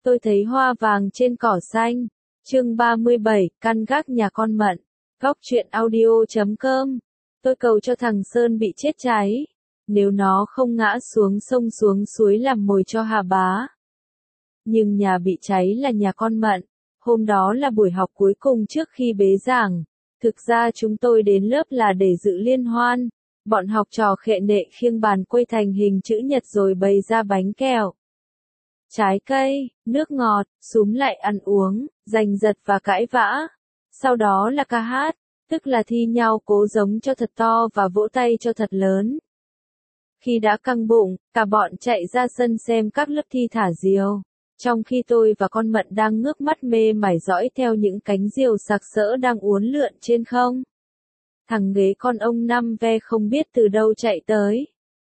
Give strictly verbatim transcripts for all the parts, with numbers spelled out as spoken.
Tôi thấy hoa vàng trên cỏ xanh. Chương ba mươi bảy, căn gác nhà con Mận. Góc truyện audio chấm com. Tôi cầu cho thằng Sơn bị chết cháy. Nếu nó không ngã xuống sông xuống suối làm mồi cho Hà Bá. Nhưng nhà bị cháy là nhà con Mận. Hôm đó là buổi học cuối cùng trước khi bế giảng. Thực ra chúng tôi đến lớp là để dự liên hoan. Bọn học trò khệ nệ khiêng bàn quây thành hình chữ nhật rồi bày ra bánh kẹo, trái cây, nước ngọt, xúm lại ăn uống, giành giật và cãi vã. Sau đó là ca hát, tức là thi nhau cố giống cho thật to và vỗ tay cho thật lớn. Khi đã căng bụng, cả bọn chạy ra sân xem các lớp thi thả diều. Trong khi tôi và con Mận đang ngước mắt mê mải dõi theo những cánh diều sặc sỡ đang uốn lượn trên không. Thằng ghế con ông Năm ve không biết từ đâu chạy tới.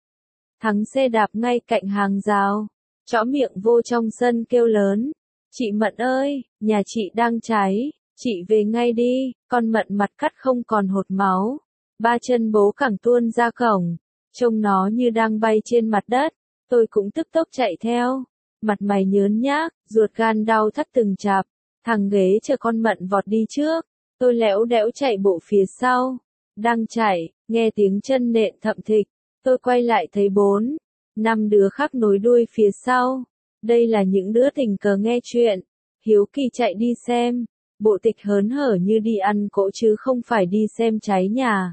Thắng xe đạp ngay cạnh hàng rào, chõ miệng vô trong sân kêu lớn. Chị Mận ơi, nhà chị đang cháy, chị về ngay đi. Con Mận mặt cắt không còn hột máu. Ba chân bố cẳng tuôn ra cổng, trông nó như đang bay trên mặt đất. Tôi cũng tức tốc chạy theo. Mặt mày nhớn nhác, ruột gan đau thắt từng chạp. Thằng ghế chờ con Mận vọt đi trước. Tôi lẽo đẽo chạy bộ phía sau. Đang chạy, nghe tiếng chân nện thậm thịch. Tôi quay lại thấy bốn, năm đứa khác nối đuôi phía sau. Đây là những đứa tình cờ nghe chuyện. Hiếu kỳ chạy đi xem. Bộ tịch hớn hở như đi ăn cỗ chứ không phải đi xem cháy nhà.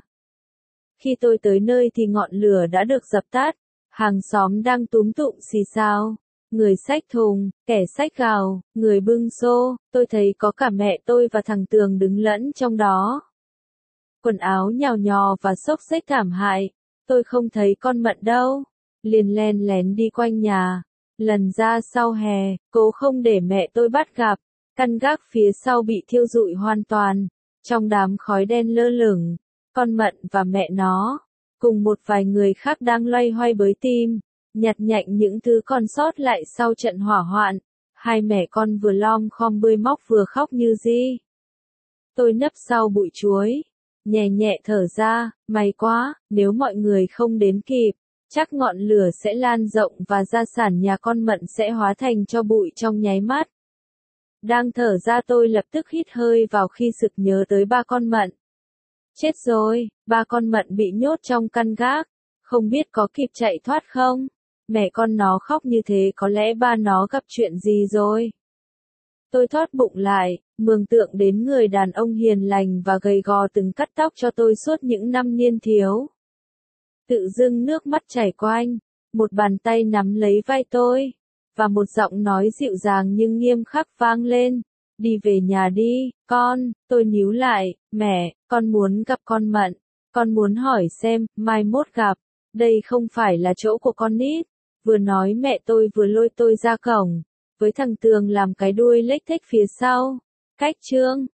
Khi tôi tới nơi thì ngọn lửa đã được dập tắt. Hàng xóm đang túm tụm xì xào. Người xách thùng, kẻ xách gào, người bưng xô. Tôi thấy có cả mẹ tôi và thằng Tường đứng lẫn trong đó. Quần áo nhào nhò và xốc xếch thảm hại. Tôi không thấy con Mận đâu. Liền len lén đi quanh nhà. Lần ra sau hè, cố không để mẹ tôi bắt gặp. Căn gác phía sau bị thiêu rụi hoàn toàn. Trong đám khói đen lơ lửng, con Mận và mẹ nó, cùng một vài người khác đang loay hoay bới tim, nhặt nhạnh những thứ còn sót lại sau trận hỏa hoạn. Hai mẹ con vừa lom khom bươi móc vừa khóc như di. Tôi nấp sau bụi chuối, nhẹ nhẹ thở ra, may quá, nếu mọi người không đến kịp, chắc ngọn lửa sẽ lan rộng và gia sản nhà con Mận sẽ hóa thành tro bụi trong nháy mắt. Đang thở ra tôi lập tức hít hơi vào khi sực nhớ tới ba con Mận. Chết rồi, ba con Mận bị nhốt trong căn gác, không biết có kịp chạy thoát không? Mẹ con nó khóc như thế có lẽ ba nó gặp chuyện gì rồi? Tôi thoát bụng lại, mường tượng đến người đàn ông hiền lành và gầy gò từng cắt tóc cho tôi suốt những năm niên thiếu. Tự dưng nước mắt chảy quanh, một bàn tay nắm lấy vai tôi, và một giọng nói dịu dàng nhưng nghiêm khắc vang lên. Đi về nhà đi, con. Tôi nhíu lại, mẹ, con muốn gặp con Mận. Con muốn hỏi xem, mai mốt gặp. Đây không phải là chỗ của con nít. Vừa nói mẹ tôi vừa lôi tôi ra cổng, với thằng Tường làm cái đuôi lếch thếch phía sau. Cách chương.